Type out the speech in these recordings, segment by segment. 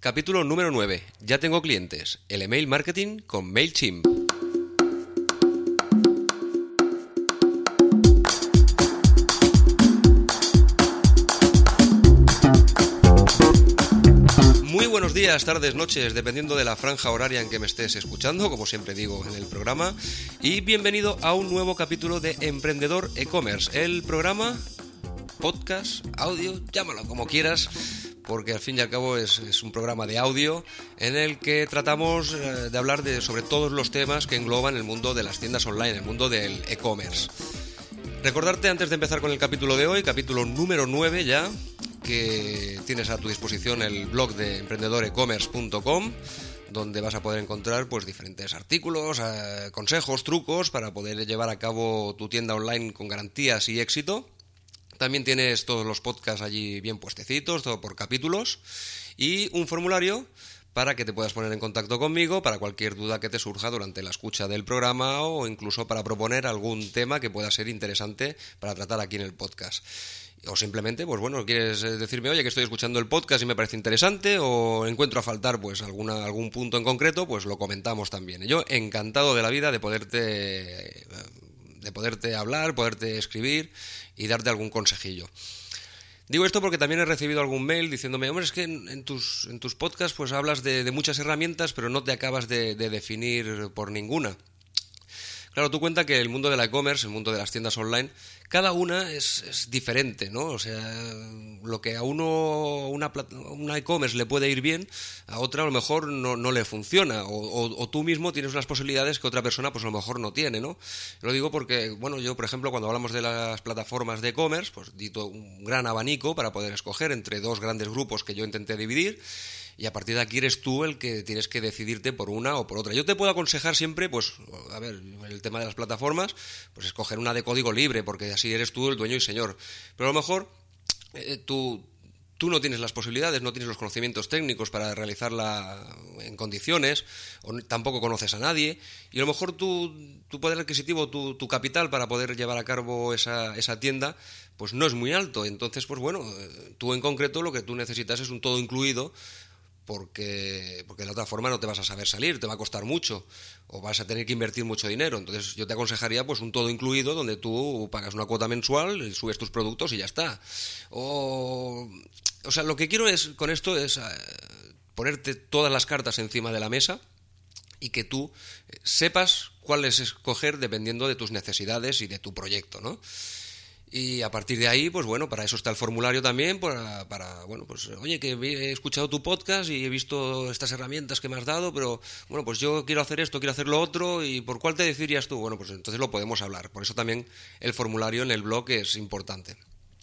Capítulo número 9. Ya tengo clientes. El email marketing con MailChimp. Muy buenos días, tardes, noches, dependiendo de la franja horaria en que me estés escuchando, como siempre digo en el programa. Y bienvenido a un nuevo capítulo de Emprendedor E-Commerce. El programa, podcast, audio, llámalo como quieras, porque al fin y al cabo es un programa de audio en el que tratamos de hablar sobre todos los temas que engloban el mundo de las tiendas online, el mundo del e-commerce. Recordarte antes de empezar con el capítulo de hoy, capítulo número 9 ya, que tienes a tu disposición el blog de emprendedorecommerce.com, donde vas a poder encontrar pues diferentes artículos, consejos, trucos para poder llevar a cabo tu tienda online con garantías y éxito. También tienes todos los podcasts allí bien puestecitos, todo por capítulos, y un formulario para que te puedas poner en contacto conmigo para cualquier duda que te surja durante la escucha del programa o incluso para proponer algún tema que pueda ser interesante para tratar aquí en el podcast. O simplemente, pues bueno, quieres decirme, oye, que estoy escuchando el podcast y me parece interesante, o encuentro a faltar pues algún punto en concreto, pues lo comentamos también. Yo encantado de la vida de poderte hablar, poderte escribir y darte algún consejillo. Digo esto porque también he recibido algún mail diciéndome, hombre, es que en tus podcasts pues hablas de muchas herramientas, pero no te acabas de definir por ninguna. Claro, tú cuenta que el mundo del e-commerce, el mundo de las tiendas online, cada una es diferente, ¿no? O sea, lo que a una e-commerce le puede ir bien, a otra a lo mejor no le funciona, o tú mismo tienes unas posibilidades que otra persona pues a lo mejor no tiene, ¿no? Lo digo porque, bueno, yo por ejemplo cuando hablamos de las plataformas de e-commerce, pues di un gran abanico para poder escoger entre dos grandes grupos que yo intenté dividir. Y a partir de aquí eres tú el que tienes que decidirte por una o por otra. Yo te puedo aconsejar siempre, pues, a ver, el tema de las plataformas, pues escoger una de código libre, porque así eres tú el dueño y señor. Pero a lo mejor tú no tienes las posibilidades, no tienes los conocimientos técnicos para realizarla en condiciones, o tampoco conoces a nadie, y a lo mejor tu poder adquisitivo, tu capital para poder llevar a cabo esa tienda, pues no es muy alto. Entonces, pues bueno, tú en concreto lo que tú necesitas es un todo incluido, porque de la otra forma no te vas a saber salir, te va a costar mucho o vas a tener que invertir mucho dinero. Entonces yo te aconsejaría pues un todo incluido donde tú pagas una cuota mensual, subes tus productos y ya está. O sea, lo que quiero con esto es ponerte todas las cartas encima de la mesa y que tú sepas cuáles escoger dependiendo de tus necesidades y de tu proyecto, ¿no? Y a partir de ahí, pues bueno, para eso está el formulario también, para bueno, pues oye, que he escuchado tu podcast y he visto estas herramientas que me has dado, pero bueno, pues yo quiero hacer esto, quiero hacer lo otro, ¿y por cuál te decidirías tú? Bueno, pues entonces lo podemos hablar. Por eso también el formulario en el blog es importante.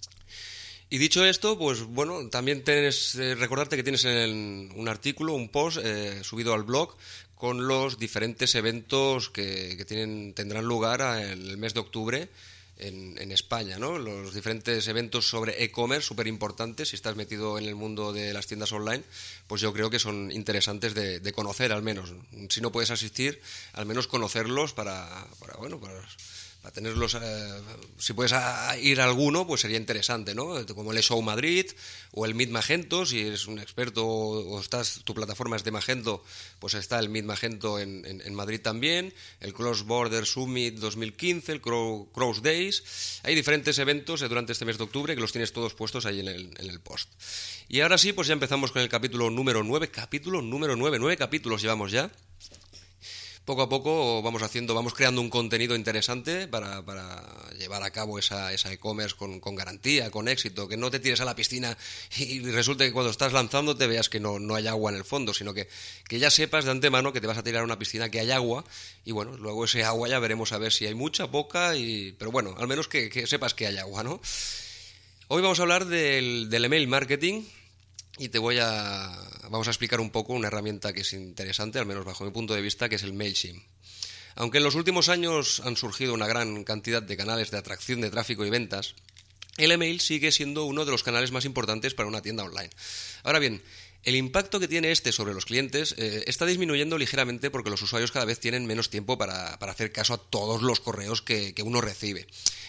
Y dicho esto, pues bueno, también recordarte que tienes un artículo, un post subido al blog con los diferentes eventos que tendrán lugar en el mes de octubre en España, ¿no? Los diferentes eventos sobre e-commerce, súper importantes. Si estás metido en el mundo de las tiendas online, pues yo creo que son interesantes de conocer, al menos. Si no puedes asistir, al menos conocerlos para tenerlos. Si puedes ir a alguno, pues sería interesante, ¿no? Como el eShow Madrid o el Meet Magento. Si eres un experto o tu plataforma es de Magento, pues está el Meet Magento en Madrid también, el Cross Border Summit 2015, el Cross Days. Hay diferentes eventos durante este mes de octubre que los tienes todos puestos ahí en el post. Y ahora sí, pues ya empezamos con el capítulo número 9. Capítulo número 9. 9 capítulos llevamos ya. Poco a poco vamos creando un contenido interesante para llevar a cabo esa e-commerce con garantía, con éxito, que no te tires a la piscina y resulte que cuando estás lanzando te veas que no hay agua en el fondo, sino que ya sepas de antemano que te vas a tirar a una piscina que hay agua y bueno, luego ese agua ya veremos a ver si hay mucha, poca, pero bueno, al menos que sepas que hay agua, ¿no? Hoy vamos a hablar del email marketing. Y vamos a explicar un poco una herramienta que es interesante, al menos bajo mi punto de vista, que es el MailChimp. Aunque en los últimos años han surgido una gran cantidad de canales de atracción de tráfico y ventas, el email sigue siendo uno de los canales más importantes para una tienda online. Ahora bien, el impacto que tiene sobre los clientes está disminuyendo ligeramente porque los usuarios cada vez tienen menos tiempo para hacer caso a todos los correos que uno recibe.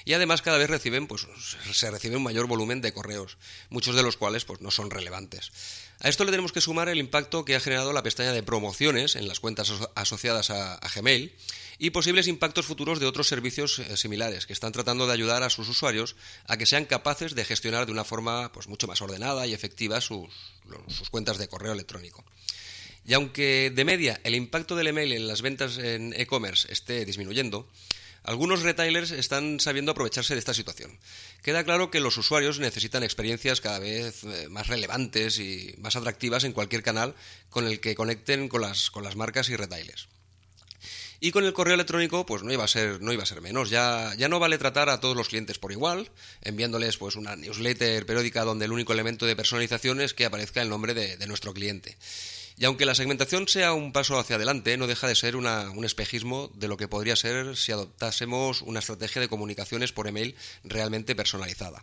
y además cada vez se recibe un mayor volumen de correos, muchos de los cuales no son relevantes. A esto le tenemos que sumar el impacto que ha generado la pestaña de promociones en las cuentas asociadas a Gmail y posibles impactos futuros de otros servicios similares que están tratando de ayudar a sus usuarios a que sean capaces de gestionar de una forma mucho más ordenada y efectiva sus cuentas de correo electrónico. Y aunque de media el impacto del email en las ventas en e-commerce esté disminuyendo, algunos retailers están sabiendo aprovecharse de esta situación. Queda claro que los usuarios necesitan experiencias cada vez más relevantes y más atractivas en cualquier canal con el que conecten con las marcas y retailers. Y con el correo electrónico no iba a ser menos. Ya no vale tratar a todos los clientes por igual, enviándoles una newsletter periódica donde el único elemento de personalización es que aparezca el nombre de nuestro cliente. Y aunque la segmentación sea un paso hacia adelante, no deja de ser un espejismo de lo que podría ser si adoptásemos una estrategia de comunicaciones por email realmente personalizada.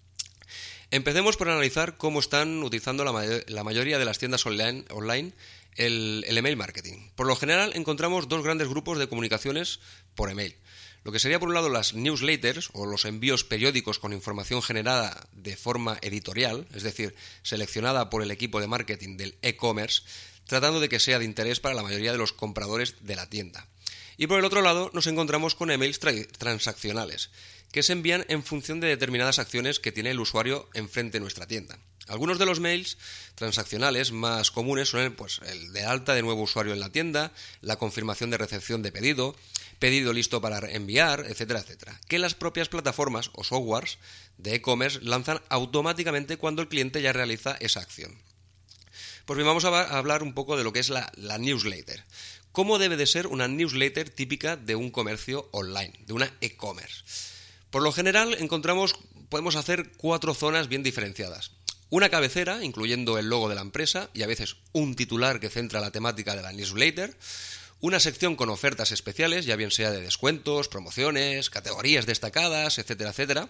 Empecemos por analizar cómo están utilizando la mayoría de las tiendas online el email marketing. Por lo general encontramos dos grandes grupos de comunicaciones por email. Lo que sería por un lado las newsletters o los envíos periódicos con información generada de forma editorial, es decir, seleccionada por el equipo de marketing del e-commerce, tratando de que sea de interés para la mayoría de los compradores de la tienda. Y por el otro lado nos encontramos con emails transaccionales, que se envían en función de determinadas acciones que tiene el usuario enfrente de nuestra tienda. Algunos de los mails transaccionales más comunes son el de alta de nuevo usuario en la tienda, la confirmación de recepción de pedido listo para enviar, etcétera, etcétera, que las propias plataformas o softwares de e-commerce lanzan automáticamente cuando el cliente ya realiza esa acción. Pues bien, vamos a hablar un poco de lo que es la newsletter. ¿Cómo debe de ser una newsletter típica de un comercio online, de una e-commerce? Por lo general podemos hacer 4 zonas bien diferenciadas. Una cabecera, incluyendo el logo de la empresa y a veces un titular que centra la temática de la newsletter. Una sección con ofertas especiales, ya bien sea de descuentos, promociones, categorías destacadas, etcétera, etcétera.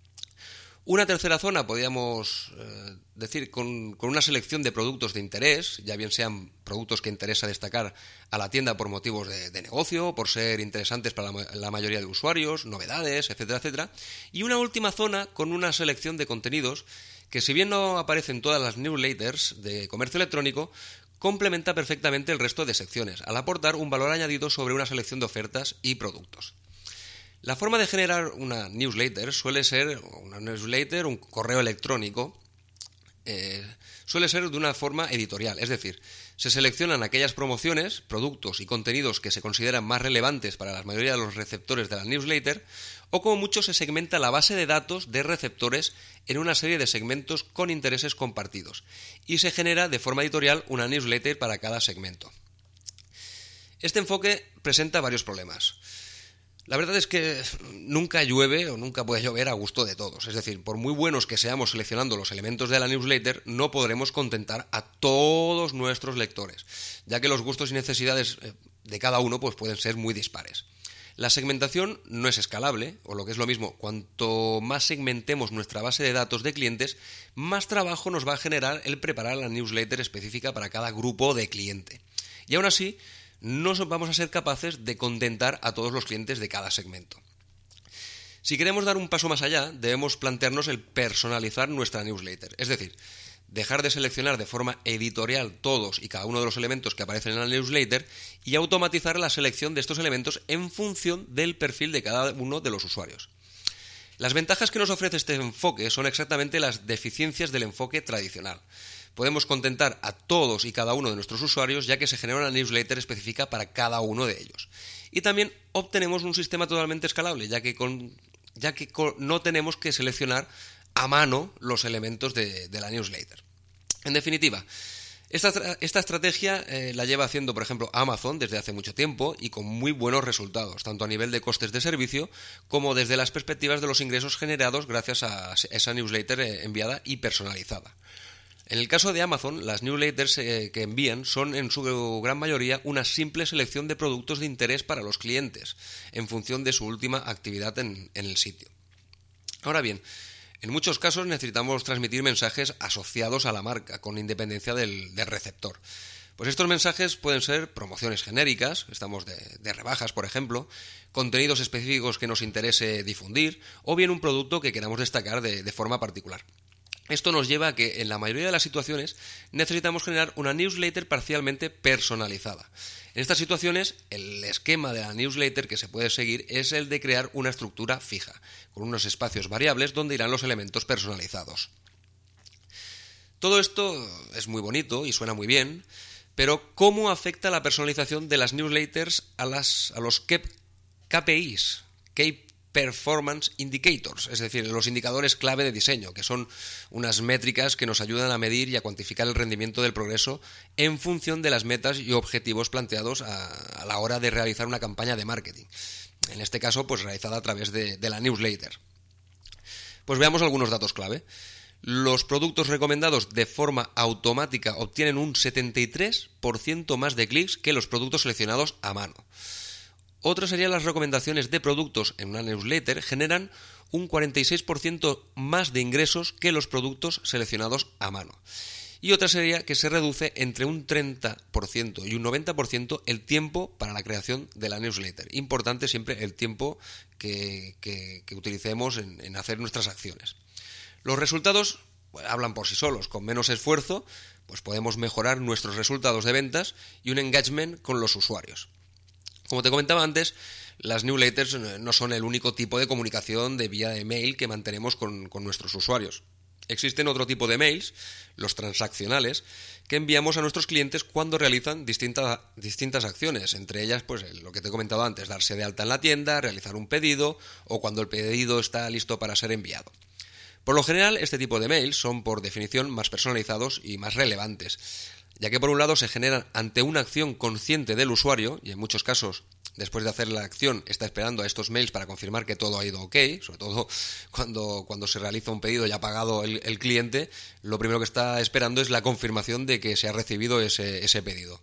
Una tercera zona, podríamos decir, con una selección de productos de interés, ya bien sean productos que interesa destacar a la tienda por motivos de negocio, por ser interesantes para la mayoría de usuarios, novedades, etcétera, etcétera. Y una última zona con una selección de contenidos que, si bien no aparecen todas las newsletters de comercio electrónico, complementa perfectamente el resto de secciones, al aportar un valor añadido sobre una selección de ofertas y productos. La forma de generar una newsletter un correo electrónico, suele ser de una forma editorial, es decir, se seleccionan aquellas promociones, productos y contenidos que se consideran más relevantes para la mayoría de los receptores de la newsletter, o como mucho se segmenta la base de datos de receptores en una serie de segmentos con intereses compartidos, y se genera de forma editorial una newsletter para cada segmento. Este enfoque presenta varios problemas. La verdad es que nunca llueve o nunca puede llover a gusto de todos. Es decir, por muy buenos que seamos seleccionando los elementos de la newsletter, no podremos contentar a todos nuestros lectores, ya que los gustos y necesidades de cada uno pueden ser muy dispares. La segmentación no es escalable, o lo que es lo mismo, cuanto más segmentemos nuestra base de datos de clientes, más trabajo nos va a generar el preparar la newsletter específica para cada grupo de cliente. Y aún así, no vamos a ser capaces de contentar a todos los clientes de cada segmento. Si queremos dar un paso más allá, debemos plantearnos el personalizar nuestra newsletter, es decir, dejar de seleccionar de forma editorial todos y cada uno de los elementos que aparecen en la newsletter y automatizar la selección de estos elementos en función del perfil de cada uno de los usuarios. Las ventajas que nos ofrece este enfoque son exactamente las deficiencias del enfoque tradicional. Podemos contentar a todos y cada uno de nuestros usuarios, ya que se genera una newsletter específica para cada uno de ellos. Y también obtenemos un sistema totalmente escalable, ya que no tenemos que seleccionar a mano los elementos de la newsletter. En definitiva, esta estrategia la lleva haciendo, por ejemplo, Amazon desde hace mucho tiempo y con muy buenos resultados, tanto a nivel de costes de servicio como desde las perspectivas de los ingresos generados gracias a esa newsletter enviada y personalizada. En el caso de Amazon, las newsletters que envían son en su gran mayoría una simple selección de productos de interés para los clientes, en función de su última actividad en el sitio. Ahora bien, en muchos casos necesitamos transmitir mensajes asociados a la marca, con independencia del receptor. Pues estos mensajes pueden ser promociones genéricas, estamos de rebajas, por ejemplo, contenidos específicos que nos interese difundir, o bien un producto que queramos destacar de forma particular. Esto nos lleva a que en la mayoría de las situaciones necesitamos generar una newsletter parcialmente personalizada. En estas situaciones, el esquema de la newsletter que se puede seguir es el de crear una estructura fija, con unos espacios variables donde irán los elementos personalizados. Todo esto es muy bonito y suena muy bien, pero ¿cómo afecta la personalización de las newsletters a los KPIs? Key Performance Indicators, es decir, los indicadores clave de diseño, que son unas métricas que nos ayudan a medir y a cuantificar el rendimiento del progreso en función de las metas y objetivos planteados a la hora de realizar una campaña de marketing. En este caso, pues realizada a través de la newsletter. Pues veamos algunos datos clave. Los productos recomendados de forma automática obtienen un 73% más de clics que los productos seleccionados a mano. Otra serían las recomendaciones de productos en una newsletter generan un 46% más de ingresos que los productos seleccionados a mano. Y otra sería que se reduce entre un 30% y un 90% el tiempo para la creación de la newsletter. Importante siempre el tiempo que utilicemos en hacer nuestras acciones. Los resultados hablan por sí solos. Con menos esfuerzo, pues podemos mejorar nuestros resultados de ventas y un engagement con los usuarios. Como te comentaba antes, las newsletters no son el único tipo de comunicación de vía email que mantenemos con nuestros usuarios. Existen otro tipo de mails, los transaccionales, que enviamos a nuestros clientes cuando realizan distintas acciones, entre ellas pues lo que te he comentado antes, darse de alta en la tienda, realizar un pedido o cuando el pedido está listo para ser enviado. Por lo general, este tipo de mails son por definición más personalizados y más relevantes, ya que por un lado se generan ante una acción consciente del usuario, y en muchos casos, después de hacer la acción, está esperando a estos mails para confirmar que todo ha ido ok, sobre todo cuando se realiza un pedido y ha pagado el cliente, lo primero que está esperando es la confirmación de que se ha recibido ese pedido.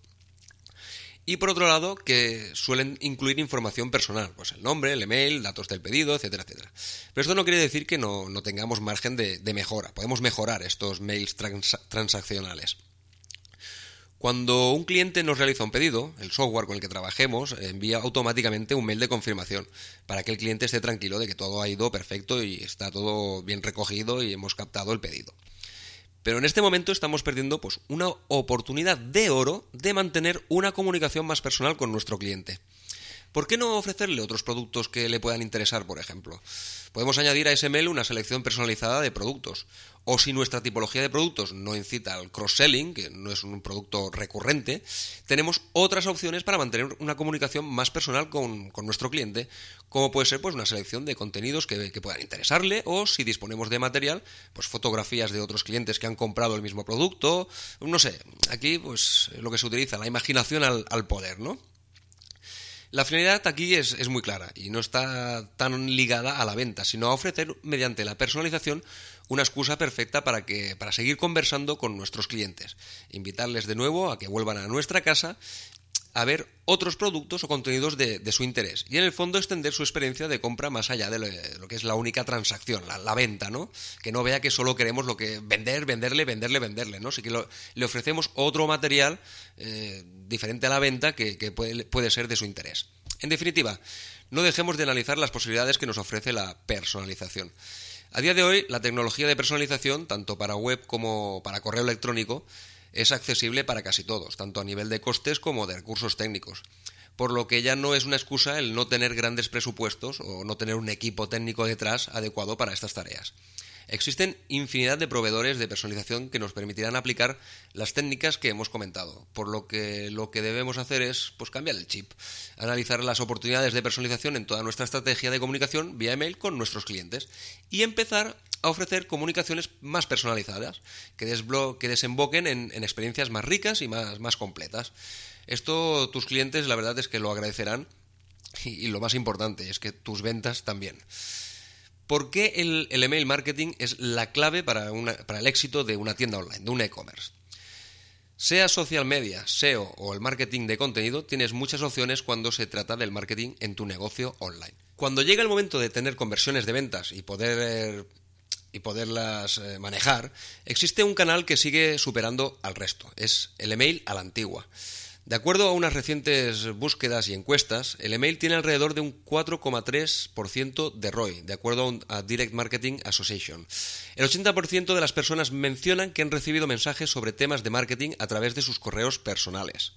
Y por otro lado, que suelen incluir información personal, pues el nombre, el email, datos del pedido, etcétera, etcétera. Pero esto no quiere decir que no tengamos margen de mejora, podemos mejorar estos mails transaccionales. Cuando un cliente nos realiza un pedido, el software con el que trabajemos envía automáticamente un mail de confirmación para que el cliente esté tranquilo de que todo ha ido perfecto y está todo bien recogido y hemos captado el pedido. Pero en este momento estamos perdiendo pues, una oportunidad de oro de mantener una comunicación más personal con nuestro cliente. ¿Por qué no ofrecerle otros productos que le puedan interesar, por ejemplo? Podemos añadir a ese mail una selección personalizada de productos. O si nuestra tipología de productos no incita al cross-selling, que no es un producto recurrente, tenemos otras opciones para mantener una comunicación más personal con nuestro cliente, como puede ser pues, una selección de contenidos que puedan interesarle, o si disponemos de material, pues fotografías de otros clientes que han comprado el mismo producto, no sé, aquí pues lo que se utiliza, la imaginación al poder, ¿no? La finalidad aquí es muy clara y no está tan ligada a la venta, sino a ofrecer mediante la personalización una excusa perfecta para seguir conversando con nuestros clientes, invitarles de nuevo a que vuelvan a nuestra casa a ver otros productos o contenidos de su interés y en el fondo extender su experiencia de compra más allá de lo que es la única transacción, la venta, ¿no? Que no vea que solo queremos lo que venderle, ¿no? Así que le ofrecemos otro material diferente a la venta que puede ser de su interés. En definitiva, no dejemos de analizar las posibilidades que nos ofrece la personalización. A día de hoy, la tecnología de personalización, tanto para web como para correo electrónico, es accesible para casi todos, tanto a nivel de costes como de recursos técnicos, por lo que ya no es una excusa el no tener grandes presupuestos o no tener un equipo técnico detrás adecuado para estas tareas. Existen infinidad de proveedores de personalización que nos permitirán aplicar las técnicas que hemos comentado, por lo que debemos hacer es pues, cambiar el chip, analizar las oportunidades de personalización en toda nuestra estrategia de comunicación vía email con nuestros clientes y empezar a ofrecer comunicaciones más personalizadas, que desemboquen en experiencias más ricas y más completas. Esto tus clientes la verdad es que lo agradecerán y lo más importante es que tus ventas también. ¿Por qué el email marketing es la clave para el éxito de una tienda online, de un e-commerce? Sea social media, SEO o el marketing de contenido, tienes muchas opciones cuando se trata del marketing en tu negocio online. Cuando llega el momento de tener conversiones de ventas y poder y poderlas manejar, existe un canal que sigue superando al resto. Es el email a la antigua. De acuerdo a unas recientes búsquedas y encuestas, el email tiene alrededor de un 4,3% de ROI, de acuerdo a Direct Marketing Association. El 80% de las personas mencionan que han recibido mensajes sobre temas de marketing a través de sus correos personales.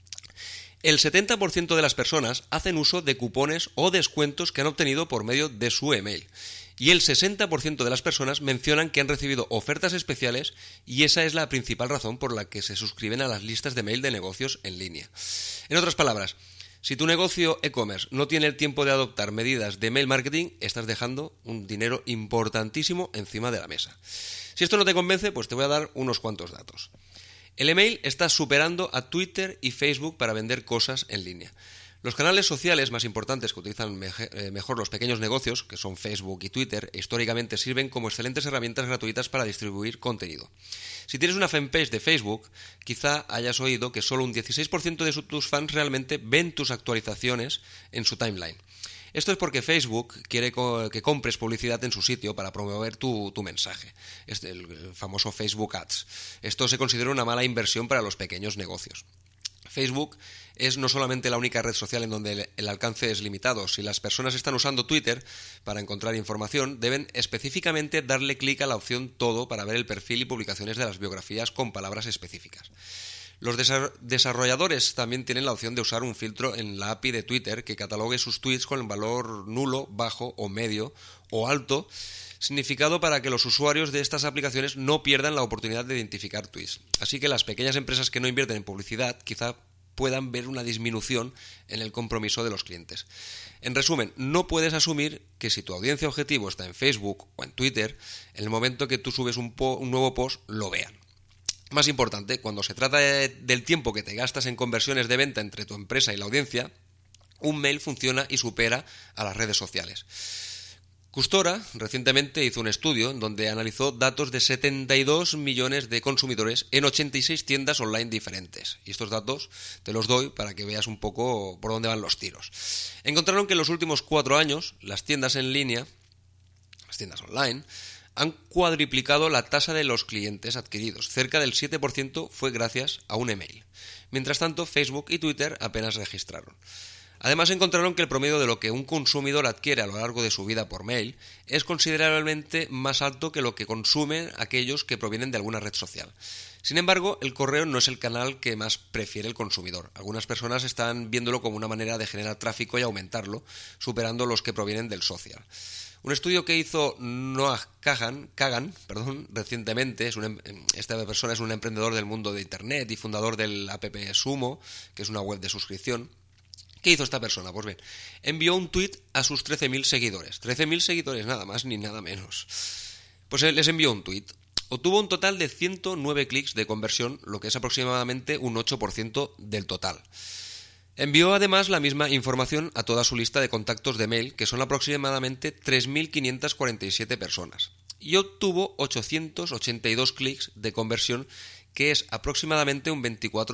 El 70% de las personas hacen uso de cupones o descuentos que han obtenido por medio de su email. Y el 60% de las personas mencionan que han recibido ofertas especiales y esa es la principal razón por la que se suscriben a las listas de mail de negocios en línea. En otras palabras, si tu negocio e-commerce no tiene el tiempo de adoptar medidas de mail marketing, estás dejando un dinero importantísimo encima de la mesa. Si esto no te convence, pues te voy a dar unos cuantos datos. El email está superando a Twitter y Facebook para vender cosas en línea. Los canales sociales más importantes que utilizan mejor los pequeños negocios, que son Facebook y Twitter, históricamente sirven como excelentes herramientas gratuitas para distribuir contenido. Si tienes una fanpage de Facebook, quizá hayas oído que solo un 16% de tus fans realmente ven tus actualizaciones en su timeline. Esto es porque Facebook quiere que compres publicidad en su sitio para promover tu mensaje. Es el famoso Facebook Ads. Esto se considera una mala inversión para los pequeños negocios. Facebook es no solamente la única red social en donde el alcance es limitado. Si las personas están usando Twitter para encontrar información, deben específicamente darle clic a la opción Todo para ver el perfil y publicaciones de las biografías con palabras específicas. Los desarrolladores también tienen la opción de usar un filtro en la API de Twitter que catalogue sus tweets con el valor nulo, bajo o medio o alto, significado para que los usuarios de estas aplicaciones no pierdan la oportunidad de identificar tweets. Así que las pequeñas empresas que no invierten en publicidad quizá puedan ver una disminución en el compromiso de los clientes. En resumen, no puedes asumir que si tu audiencia objetivo está en Facebook o en Twitter, en el momento que tú subes un nuevo post, lo vean. Más importante, cuando se trata del tiempo que te gastas en conversiones de venta entre tu empresa y la audiencia, un mail funciona y supera a las redes sociales. Custora recientemente hizo un estudio en donde analizó datos de 72 millones de consumidores en 86 tiendas online diferentes. Y estos datos te los doy para que veas un poco por dónde van los tiros. Encontraron que en los últimos 4 años las tiendas en línea, las tiendas online, han cuadriplicado la tasa de los clientes adquiridos. Cerca del 7% fue gracias a un email. Mientras tanto, Facebook y Twitter apenas registraron. Además, encontraron que el promedio de lo que un consumidor adquiere a lo largo de su vida por mail es considerablemente más alto que lo que consumen aquellos que provienen de alguna red social. Sin embargo, el correo no es el canal que más prefiere el consumidor. Algunas personas están viéndolo como una manera de generar tráfico y aumentarlo, superando los que provienen del social. Un estudio que hizo Noah Kagan, recientemente, esta persona es un emprendedor del mundo de Internet y fundador del app Sumo, que es una web de suscripción. ¿Qué hizo esta persona? Pues bien, envió un tuit a sus 13.000 seguidores. 13.000 seguidores, nada más ni nada menos. Pues les envió un tuit. Obtuvo un total de 109 clics de conversión, lo que es aproximadamente un 8% del total. Envió además la misma información a toda su lista de contactos de mail, que son aproximadamente 3.547 personas. Y obtuvo 882 clics de conversión, que es aproximadamente un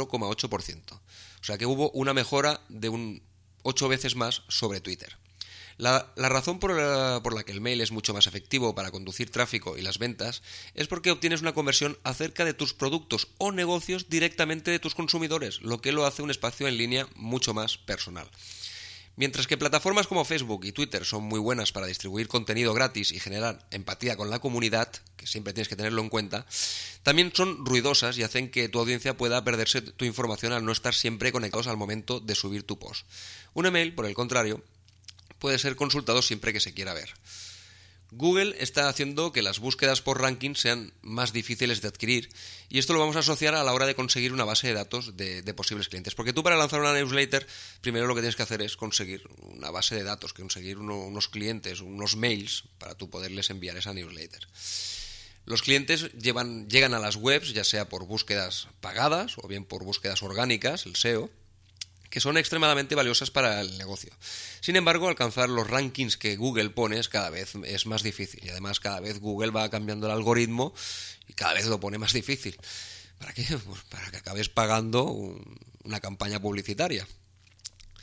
24,8%. O sea que hubo una mejora de un 8 veces más sobre Twitter. La razón por la que el mail es mucho más efectivo para conducir tráfico y las ventas es porque obtienes una conversión acerca de tus productos o negocios directamente de tus consumidores, lo que lo hace un espacio en línea mucho más personal. Mientras que plataformas como Facebook y Twitter son muy buenas para distribuir contenido gratis y generar empatía con la comunidad, que siempre tienes que tenerlo en cuenta, también son ruidosas y hacen que tu audiencia pueda perderse tu información al no estar siempre conectados al momento de subir tu post. Un email, por el contrario, puede ser consultado siempre que se quiera ver. Google está haciendo que las búsquedas por ranking sean más difíciles de adquirir y esto lo vamos a asociar a la hora de conseguir una base de datos de posibles clientes. Porque tú para lanzar una newsletter, primero lo que tienes que hacer es conseguir una base de datos, conseguir unos clientes, unos mails para tú poderles enviar esa newsletter. Los clientes llegan a las webs, ya sea por búsquedas pagadas o bien por búsquedas orgánicas, el SEO, que son extremadamente valiosas para el negocio. Sin embargo, alcanzar los rankings que Google pone cada vez es más difícil y además cada vez Google va cambiando el algoritmo y cada vez lo pone más difícil. ¿Para qué? Pues para que acabes pagando una campaña publicitaria.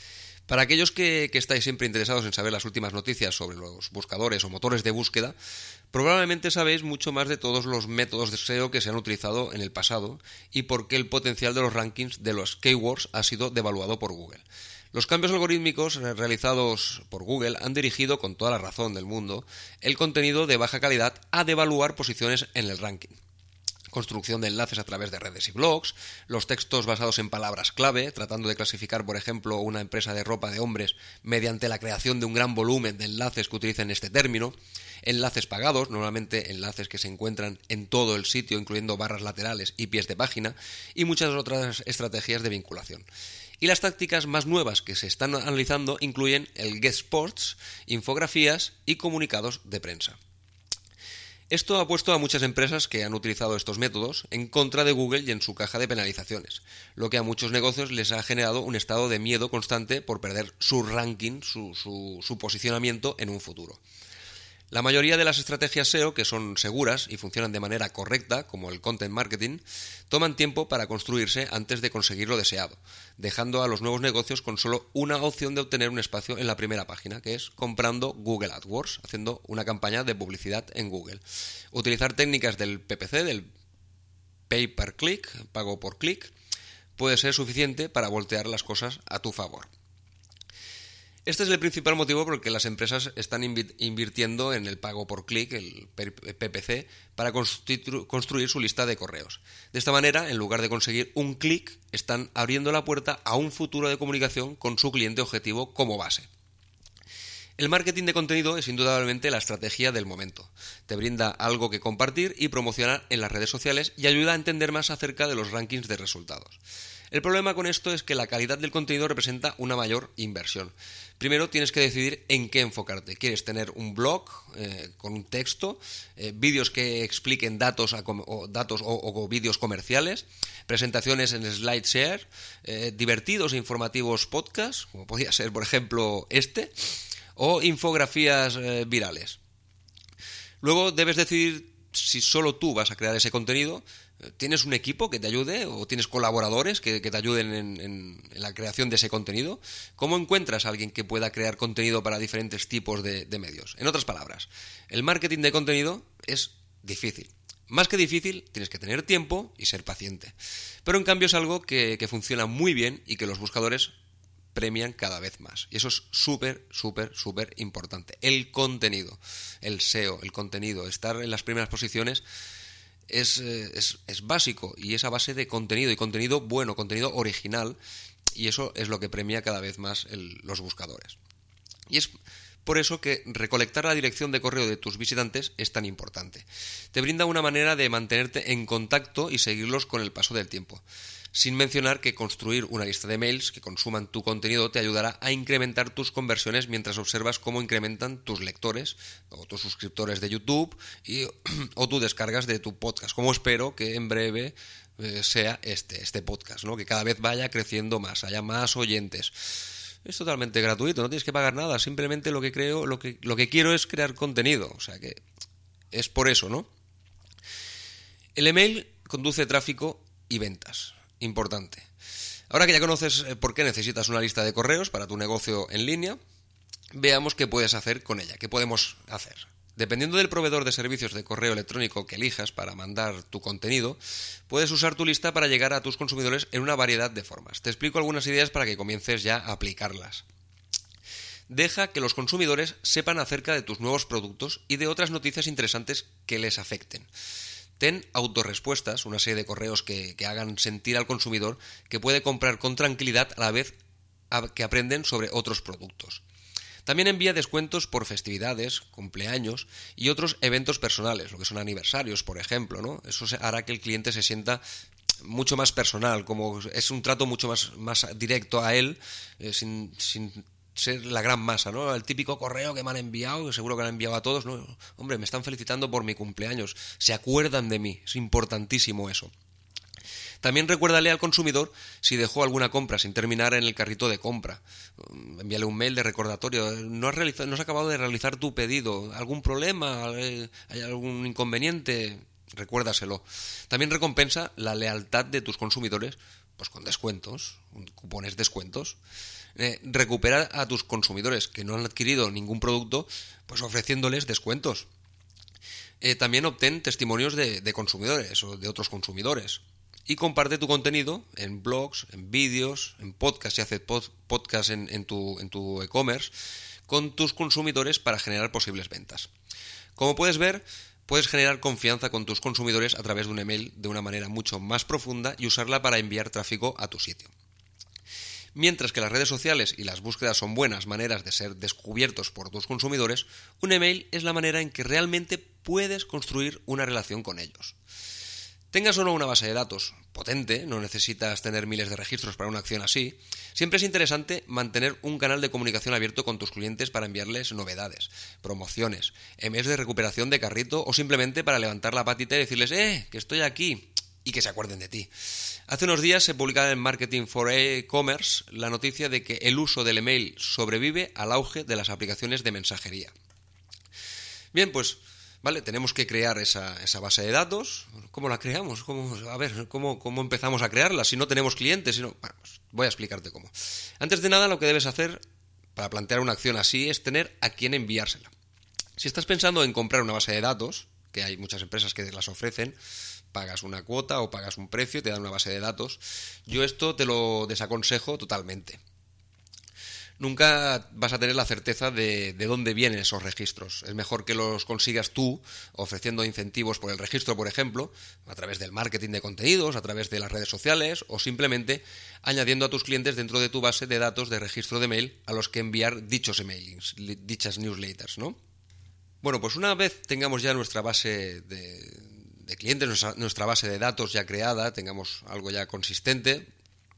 Para aquellos que estáis siempre interesados en saber las últimas noticias sobre los buscadores o motores de búsqueda, probablemente sabéis mucho más de todos los métodos de SEO que se han utilizado en el pasado y por qué el potencial de los rankings de los keywords ha sido devaluado por Google. Los cambios algorítmicos realizados por Google han dirigido, con toda la razón del mundo, el contenido de baja calidad a devaluar posiciones en el ranking. Construcción de enlaces a través de redes y blogs, los textos basados en palabras clave, tratando de clasificar, por ejemplo, una empresa de ropa de hombres mediante la creación de un gran volumen de enlaces que utilicen este término, enlaces pagados, normalmente enlaces que se encuentran en todo el sitio, incluyendo barras laterales y pies de página, y muchas otras estrategias de vinculación. Y las tácticas más nuevas que se están analizando incluyen el guest spots, infografías y comunicados de prensa. Esto ha puesto a muchas empresas que han utilizado estos métodos en contra de Google y en su caja de penalizaciones, lo que a muchos negocios les ha generado un estado de miedo constante por perder su ranking, su posicionamiento en un futuro. La mayoría de las estrategias SEO, que son seguras y funcionan de manera correcta, como el content marketing, toman tiempo para construirse antes de conseguir lo deseado, dejando a los nuevos negocios con solo una opción de obtener un espacio en la primera página, que es comprando Google AdWords, haciendo una campaña de publicidad en Google. Utilizar técnicas del PPC, del Pay Per Click, pago por clic, puede ser suficiente para voltear las cosas a tu favor. Este es el principal motivo por el que las empresas están invirtiendo en el pago por clic, el PPC, para construir su lista de correos. De esta manera, en lugar de conseguir un clic, están abriendo la puerta a un futuro de comunicación con su cliente objetivo como base. El marketing de contenido es indudablemente la estrategia del momento. Te brinda algo que compartir y promocionar en las redes sociales y ayuda a entender más acerca de los rankings de resultados. El problema con esto es que la calidad del contenido representa una mayor inversión. Primero tienes que decidir en qué enfocarte. ¿Quieres tener un blog con un texto, vídeos que expliquen datos o vídeos comerciales, presentaciones en SlideShare, divertidos e informativos podcasts, como podría ser, por ejemplo, o infografías virales? Luego debes decidir si solo tú vas a crear ese contenido. ¿Tienes un equipo que te ayude o tienes colaboradores que te ayuden en la creación de ese contenido? ¿Cómo encuentras a alguien que pueda crear contenido para diferentes tipos de medios? En otras palabras, el marketing de contenido es difícil. Más que difícil, tienes que tener tiempo y ser paciente. Pero en cambio es algo que funciona muy bien y que los buscadores premian cada vez más. Y eso es súper importante. El contenido, el SEO, el contenido, estar en las primeras posiciones es básico, y es a base de contenido, y contenido bueno, contenido original, y eso es lo que premia cada vez más los buscadores. Y es por eso que recolectar la dirección de correo de tus visitantes es tan importante. Te brinda una manera de mantenerte en contacto y seguirlos con el paso del tiempo. Sin mencionar que construir una lista de mails que consuman tu contenido te ayudará a incrementar tus conversiones mientras observas cómo incrementan tus lectores o tus suscriptores de YouTube o tus descargas de tu podcast, como espero que en breve sea este podcast, ¿no? Que cada vez vaya creciendo más, haya más oyentes. Es totalmente gratuito, no tienes que pagar nada, simplemente lo que quiero es crear contenido, o sea que es por eso, ¿no? El email conduce tráfico y ventas. Importante. Ahora que ya conoces por qué necesitas una lista de correos para tu negocio en línea, veamos qué puedes hacer con ella, qué podemos hacer. Dependiendo del proveedor de servicios de correo electrónico que elijas para mandar tu contenido, puedes usar tu lista para llegar a tus consumidores en una variedad de formas. Te explico algunas ideas para que comiences ya a aplicarlas. Deja que los consumidores sepan acerca de tus nuevos productos y de otras noticias interesantes que les afecten. Ten autorrespuestas, una serie de correos que hagan sentir al consumidor que puede comprar con tranquilidad a la vez que aprenden sobre otros productos. También envía descuentos por festividades, cumpleaños y otros eventos personales, lo que son aniversarios, por ejemplo, ¿no? Eso hará que el cliente se sienta mucho más personal, como es un trato mucho más directo a él, sin ser la gran masa, ¿no? El típico correo que me han enviado, que seguro que lo han enviado a todos, ¿no? Hombre, me están felicitando por mi cumpleaños, se acuerdan de mí, es importantísimo eso. También recuérdale al consumidor si dejó alguna compra sin terminar en el carrito de compra. Envíale un mail de recordatorio. No has acabado de realizar tu pedido. ¿Algún problema? ¿Hay algún inconveniente? Recuérdaselo. También recompensa la lealtad de tus consumidores pues con descuentos, cupones descuentos. Recupera a tus consumidores que no han adquirido ningún producto, pues ofreciéndoles descuentos. También obtén testimonios de consumidores o de otros consumidores. Y comparte tu contenido en blogs, en vídeos, en podcasts, si haces podcast en tu e-commerce, con tus consumidores para generar posibles ventas. Como puedes ver, puedes generar confianza con tus consumidores a través de un email de una manera mucho más profunda y usarla para enviar tráfico a tu sitio. Mientras que las redes sociales y las búsquedas son buenas maneras de ser descubiertos por tus consumidores, un email es la manera en que realmente puedes construir una relación con ellos. Tengas o no una base de datos potente, no necesitas tener miles de registros para una acción así, siempre es interesante mantener un canal de comunicación abierto con tus clientes para enviarles novedades, promociones, emails de recuperación de carrito o simplemente para levantar la patita y decirles que estoy aquí y que se acuerden de ti. Hace unos días se publicaba en Marketing for E-Commerce la noticia de que el uso del email sobrevive al auge de las aplicaciones de mensajería. Bien, pues vale, tenemos que crear esa base de datos. ¿Cómo la creamos? ¿Cómo empezamos a crearla? Si no tenemos clientes, bueno, pues voy a explicarte cómo. Antes de nada, lo que debes hacer para plantear una acción así es tener a quién enviársela. Si estás pensando en comprar una base de datos, que hay muchas empresas que las ofrecen, pagas una cuota o pagas un precio y te dan una base de datos, yo esto te lo desaconsejo totalmente. Nunca vas a tener la certeza de dónde vienen esos registros. Es mejor que los consigas tú, ofreciendo incentivos por el registro, por ejemplo, a través del marketing de contenidos, a través de las redes sociales, o simplemente añadiendo a tus clientes dentro de tu base de datos de registro de mail a los que enviar dichos emailings, dichas newsletters, ¿no? Bueno, pues una vez tengamos ya nuestra base de clientes, nuestra base de datos ya creada, tengamos algo ya consistente,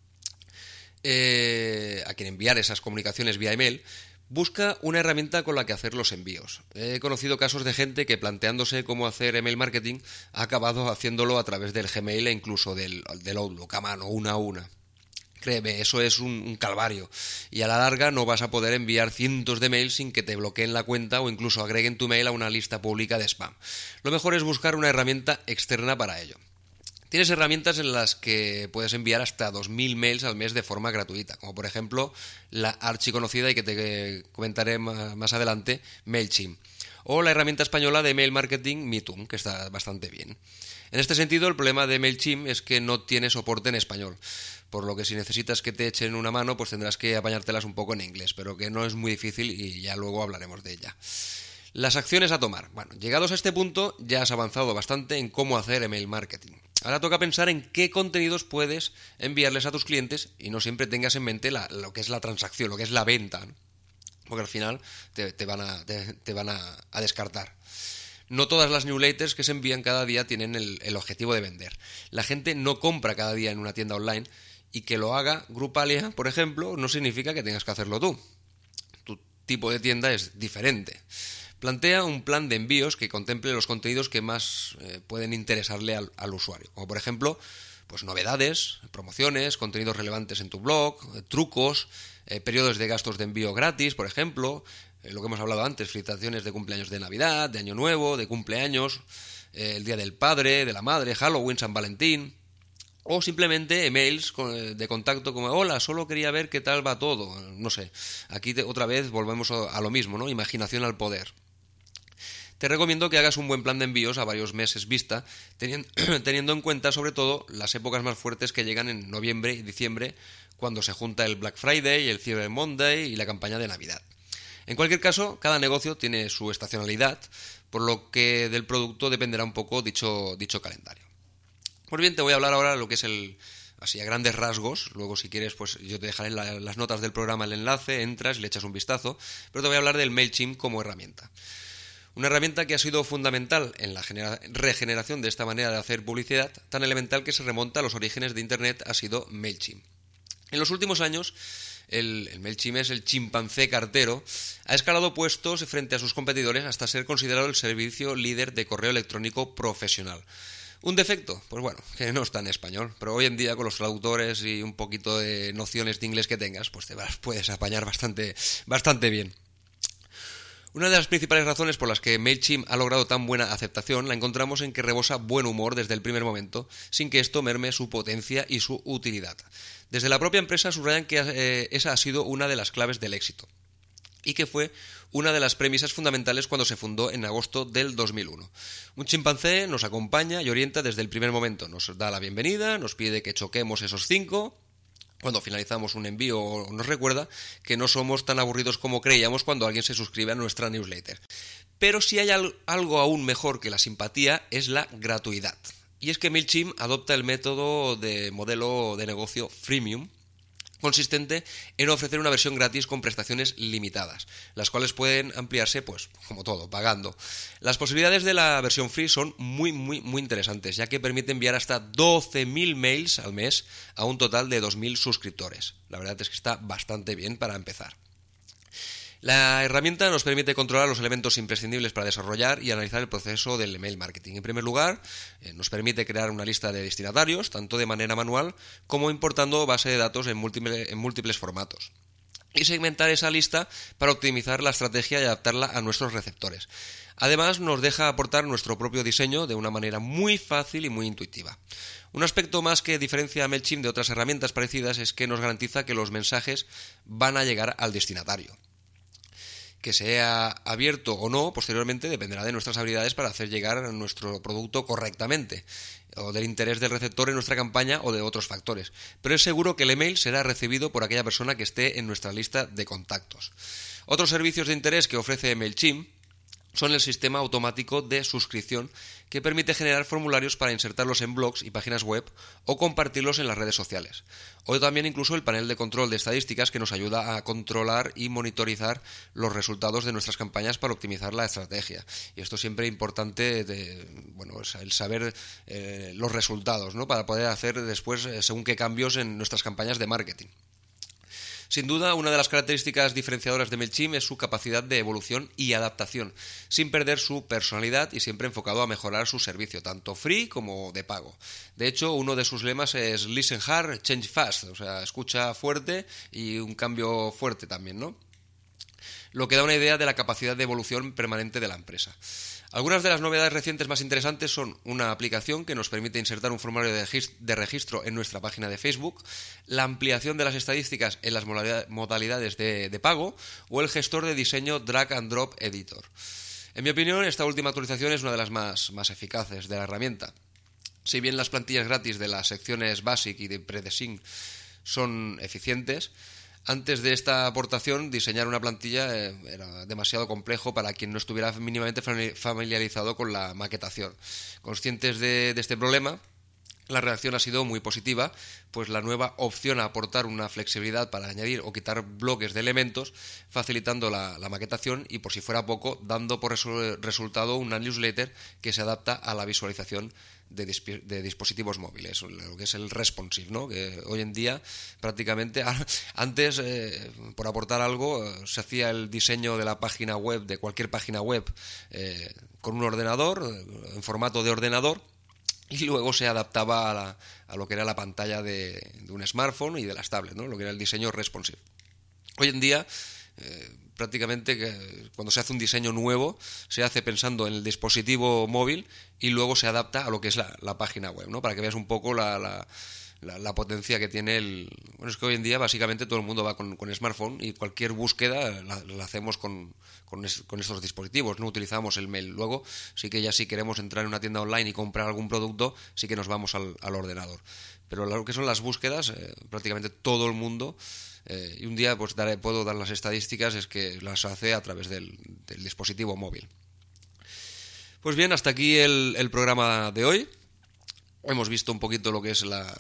a quien enviar esas comunicaciones vía email, busca una herramienta con la que hacer los envíos. He conocido casos de gente que planteándose cómo hacer email marketing ha acabado haciéndolo a través del Gmail e incluso del Outlook a mano, una a una. Créeme, eso es un calvario y a la larga no vas a poder enviar cientos de mails sin que te bloqueen la cuenta o incluso agreguen tu mail a una lista pública de spam. Lo mejor es buscar una herramienta externa para ello. Tienes herramientas en las que puedes enviar hasta 2000 mails al mes de forma gratuita, como por ejemplo la archiconocida y que te comentaré más adelante, MailChimp, o la herramienta española de email marketing Meetum, que está bastante bien. En este sentido, el problema de MailChimp es que no tiene soporte en español, por lo que si necesitas que te echen una mano, pues tendrás que apañártelas un poco en inglés, pero que no es muy difícil y ya luego hablaremos de ella. Las acciones a tomar. Bueno, llegados a este punto ya has avanzado bastante en cómo hacer email marketing. Ahora toca pensar en qué contenidos puedes enviarles a tus clientes y no siempre tengas en mente lo que es la transacción, lo que es la venta, ¿no? Porque al final te van a descartar. No todas las newsletters que se envían cada día tienen el objetivo de vender. La gente no compra cada día en una tienda online y que lo haga Grupalia, por ejemplo, no significa que tengas que hacerlo tú. Tu tipo de tienda es diferente. Plantea un plan de envíos que contemple los contenidos que más pueden interesarle al usuario, como por ejemplo, pues novedades, promociones, contenidos relevantes en tu blog, trucos, periodos de gastos de envío gratis, por ejemplo, lo que hemos hablado antes, felicitaciones de cumpleaños de Navidad, de Año Nuevo, de cumpleaños, el Día del Padre, de la Madre, Halloween, San Valentín, o simplemente emails de contacto como hola, solo quería ver qué tal va todo, no sé, aquí otra vez volvemos a lo mismo, ¿no? Imaginación al poder. Te recomiendo que hagas un buen plan de envíos a varios meses vista, teniendo en cuenta sobre todo las épocas más fuertes que llegan en noviembre y diciembre, cuando se junta el Black Friday, el Cyber Monday y la campaña de Navidad. En cualquier caso, cada negocio tiene su estacionalidad, por lo que del producto dependerá un poco dicho calendario. Pues bien, te voy a hablar ahora de lo que es así a grandes rasgos. Luego, si quieres, pues yo te dejaré en las notas del programa el enlace, entras y le echas un vistazo, pero te voy a hablar del MailChimp como herramienta. Una herramienta que ha sido fundamental en la regeneración de esta manera de hacer publicidad, tan elemental que se remonta a los orígenes de Internet, ha sido MailChimp. En los últimos años, el MailChimp es el chimpancé cartero, ha escalado puestos frente a sus competidores hasta ser considerado el servicio líder de correo electrónico profesional. ¿Un defecto? Pues bueno, que no está en español, pero hoy en día con los traductores y un poquito de nociones de inglés que tengas, pues puedes apañar bastante bien. Una de las principales razones por las que MailChimp ha logrado tan buena aceptación la encontramos en que rebosa buen humor desde el primer momento, sin que esto merme su potencia y su utilidad. Desde la propia empresa subrayan que esa ha sido una de las claves del éxito, y que fue una de las premisas fundamentales cuando se fundó en agosto del 2001. Un chimpancé nos acompaña y orienta desde el primer momento, nos da la bienvenida, nos pide que choquemos esos 5... Cuando finalizamos un envío nos recuerda que no somos tan aburridos como creíamos cuando alguien se suscribe a nuestra newsletter. Pero si hay algo aún mejor que la simpatía es la gratuidad. Y es que MailChimp adopta el método de modelo de negocio freemium, consistente en ofrecer una versión gratis con prestaciones limitadas, las cuales pueden ampliarse, pues, como todo, pagando. Las posibilidades de la versión free son muy interesantes, ya que permite enviar hasta 12.000 mails al mes a un total de 2.000 suscriptores. La verdad es que está bastante bien para empezar. La herramienta nos permite controlar los elementos imprescindibles para desarrollar y analizar el proceso del email marketing. En primer lugar, nos permite crear una lista de destinatarios, tanto de manera manual como importando base de datos en múltiples formatos. Y segmentar esa lista para optimizar la estrategia y adaptarla a nuestros receptores. Además, nos deja aportar nuestro propio diseño de una manera muy fácil y muy intuitiva. Un aspecto más que diferencia a MailChimp de otras herramientas parecidas es que nos garantiza que los mensajes van a llegar al destinatario. Que sea abierto o no, posteriormente dependerá de nuestras habilidades para hacer llegar nuestro producto correctamente, o del interés del receptor en nuestra campaña o de otros factores. Pero es seguro que el email será recibido por aquella persona que esté en nuestra lista de contactos. Otros servicios de interés que ofrece MailChimp son el sistema automático de suscripción que permite generar formularios para insertarlos en blogs y páginas web o compartirlos en las redes sociales. O también incluso el panel de control de estadísticas que nos ayuda a controlar y monitorizar los resultados de nuestras campañas para optimizar la estrategia. Y esto siempre es importante, el saber los resultados, ¿no? Para poder hacer después según qué cambios en nuestras campañas de marketing. Sin duda, una de las características diferenciadoras de MailChimp es su capacidad de evolución y adaptación, sin perder su personalidad y siempre enfocado a mejorar su servicio, tanto free como de pago. De hecho, uno de sus lemas es Listen hard, change fast, o sea, escucha fuerte y un cambio fuerte también, ¿no? Lo que da una idea de la capacidad de evolución permanente de la empresa. Algunas de las novedades recientes más interesantes son una aplicación que nos permite insertar un formulario de registro en nuestra página de Facebook, la ampliación de las estadísticas en las modalidades de pago o el gestor de diseño Drag and Drop Editor. En mi opinión, esta última actualización es una de las más eficaces de la herramienta. Si bien las plantillas gratis de las secciones Basic y de Predesign son eficientes, antes de esta aportación, diseñar una plantilla era demasiado complejo para quien no estuviera mínimamente familiarizado con la maquetación. Conscientes de este problema, la reacción ha sido muy positiva, pues la nueva opción a aportar una flexibilidad para añadir o quitar bloques de elementos, facilitando la maquetación y, por si fuera poco, dando por resultado una newsletter que se adapta a la visualización de dispositivos móviles, lo que es el responsive, ¿no? Que hoy en día prácticamente, antes por aportar algo se hacía el diseño de la página web, de cualquier página web, con un ordenador, en formato de ordenador, y luego se adaptaba a lo que era la pantalla de un smartphone y de las tablets, ¿no? Lo que era el diseño responsive. Hoy en día prácticamente cuando se hace un diseño nuevo se hace pensando en el dispositivo móvil y luego se adapta a lo que es la página web, ¿no? Para que veas un poco la potencia que tiene Bueno, es que hoy en día básicamente todo el mundo va con smartphone y cualquier búsqueda la hacemos con estos dispositivos, no utilizamos el mail. Luego sí que ya si queremos entrar en una tienda online y comprar algún producto, sí que nos vamos al ordenador. Pero lo que son las búsquedas, prácticamente todo el mundo, y un día pues puedo dar las estadísticas, es que las hace a través del dispositivo móvil. Pues bien, hasta aquí el programa de hoy. Hemos visto un poquito lo que es la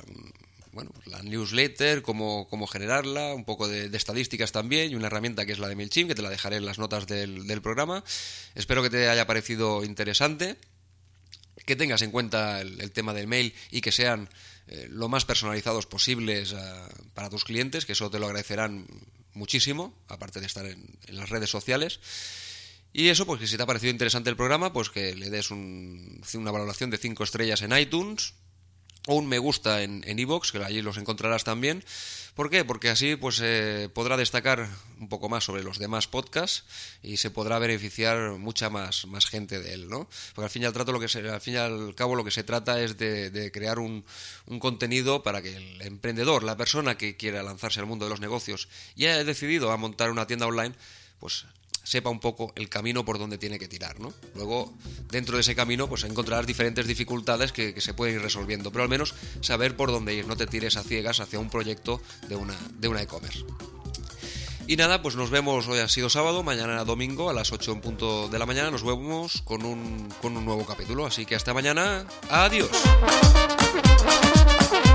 newsletter, cómo generarla, un poco de estadísticas también, y una herramienta que es la de MailChimp, que te la dejaré en las notas del programa. Espero que te haya parecido interesante, que tengas en cuenta el tema del mail y que sean lo más personalizados posibles para tus clientes, que eso te lo agradecerán muchísimo, aparte de estar en las redes sociales. Y eso, pues que si te ha parecido interesante el programa, pues que le des una valoración de 5 estrellas en iTunes, o un me gusta en iVoox, que allí los encontrarás también. ¿Por qué? Porque así pues podrá destacar un poco más sobre los demás podcasts y se podrá beneficiar mucha más gente de él, ¿no? Porque al fin y al cabo lo que se trata es de crear un contenido para que el emprendedor, la persona que quiera lanzarse al mundo de los negocios y haya decidido a montar una tienda online, pues sepa un poco el camino por donde tiene que tirar, ¿no? Luego, dentro de ese camino, pues encontrarás diferentes dificultades que se pueden ir resolviendo, pero al menos saber por dónde ir, no te tires a ciegas hacia un proyecto de una e-commerce. Y nada, pues nos vemos, hoy ha sido sábado, mañana domingo a las 8 en punto de la mañana nos vemos con un nuevo capítulo, así que hasta mañana, adiós.